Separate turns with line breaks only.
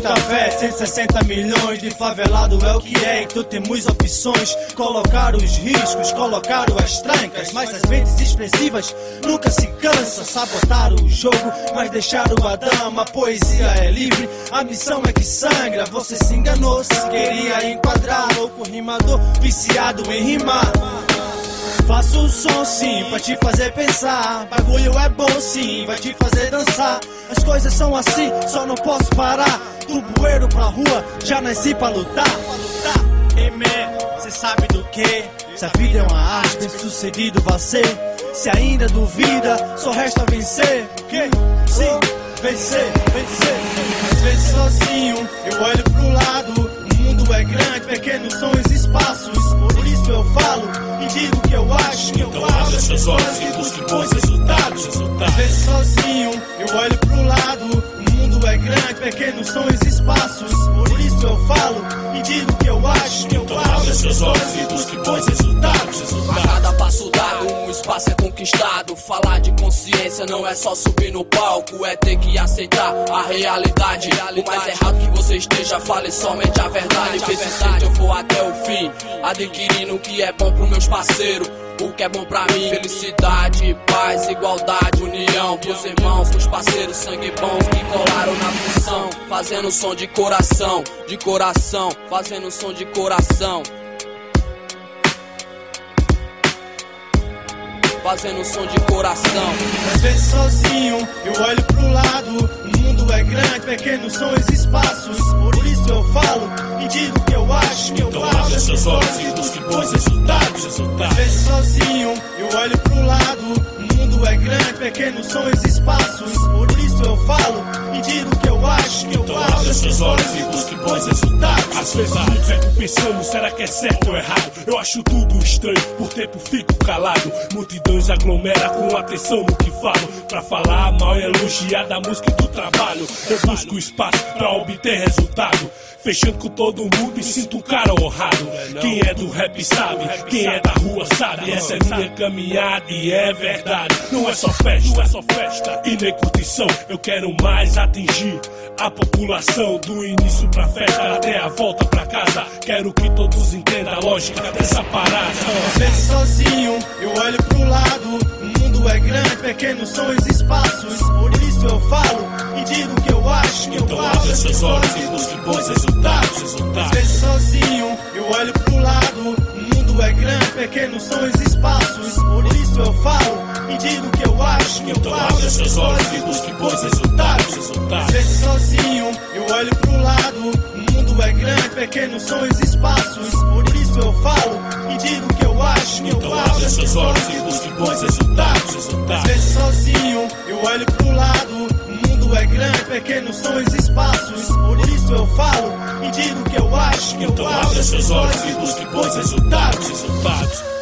muita fé, 160 milhões de favelado é o que é. Então temos opções, colocar os riscos, colocar as trancas. Mas as mentes expressivas nunca se cansam. Sabotar o jogo, mas deixar a dama. A poesia é livre, a missão é que sangra. Você se enganou, se queria enquadrar. Louco rimador, viciado em rimar. Faço o som sim, pra te fazer pensar. Bagulho é bom sim, vai te fazer dançar. As coisas são assim, só não posso parar. Do bueiro pra rua, já nasci pra lutar. Cê sabe do que? Se a vida é uma arte, bem sucedido vai ser. Se ainda duvida, só resta vencer. Sim, vencer, vencer. Às vezes sozinho, eu olho pro lado. O mundo é grande, pequenos são os espaços. Por isso eu falo e digo o que eu acho.
Então abra seus olhos e busque bons resultados.
Às vezes sozinho, eu olho pro lado. O mundo é grande, pequenos são os espaços. Por isso eu falo e digo o que eu acho.
Então abra seus olhos e busque bons resultados.
A cada passo dado, um espaço é conquistado. Falar de consciência não é só subir no palco, é ter que aceitar a realidade. O mais errado que você esteja, fale somente a verdade. Persistente eu vou até o fim, adquirindo o que é bom pros meus parceiros. O que é bom pra mim, felicidade, paz, igualdade, união. Pros irmãos, pros parceiros, sangue bons que colaram na função. Fazendo som de coração, fazendo som de coração. Fazendo som de coração.
Às vezes sozinho, eu olho pro lado. O mundo é grande, pequenos são os espaços. Por isso eu falo e digo o que eu acho.
Então abra seus olhos e busque bons resultados.
Às vezes sozinho, eu olho pro lado. O mundo é grande, pequenos são os espaços. Por isso eu falo e digo o que eu acho.
Então abra seus olhos e busque bons resultados. Às vezes fico pensando, será que é certo ou errado? Eu acho tudo estranho, por tempo fico calado. Multidões aglomera com atenção no que falo. Pra falar mal e elogiar da música e do trabalho. Eu busco espaço pra obter resultado. Fechando com todo mundo e sinto um cara honrado. Quem é do rap sabe, quem é da rua sabe. Essa é minha caminhada e é verdade. Não é só festa e nem curtição. Eu quero mais atingir a população. Do início pra festa até a volta pra casa. Quero que todos entendam a lógica dessa parada.
Às vezes sozinho, eu olho pro lado. O mundo é grande, pequenos são os espaços. Por isso eu falo e digo o que eu acho.
Então abra seus olhos e busque bons resultados.
Às vezes sozinho, eu olho pro lado. O mundo é grande, pequenos são os espaços. Por isso eu falo e digo o que eu acho.
Então abra seus olhos e busque bons resultados.
Às vezes sozinho, eu olho pro lado. O mundo é grande, pequenos são os espaços. Por isso eu falo e digo o que eu acho.
Então abra seus olhos e busque bons resultados.
Às vezes sozinho, eu olho pro lado. O mundo é grande, pequenos são os espaços. Por isso eu falo e digo o que eu acho.
Então abra seus olhos e busque bons resultados.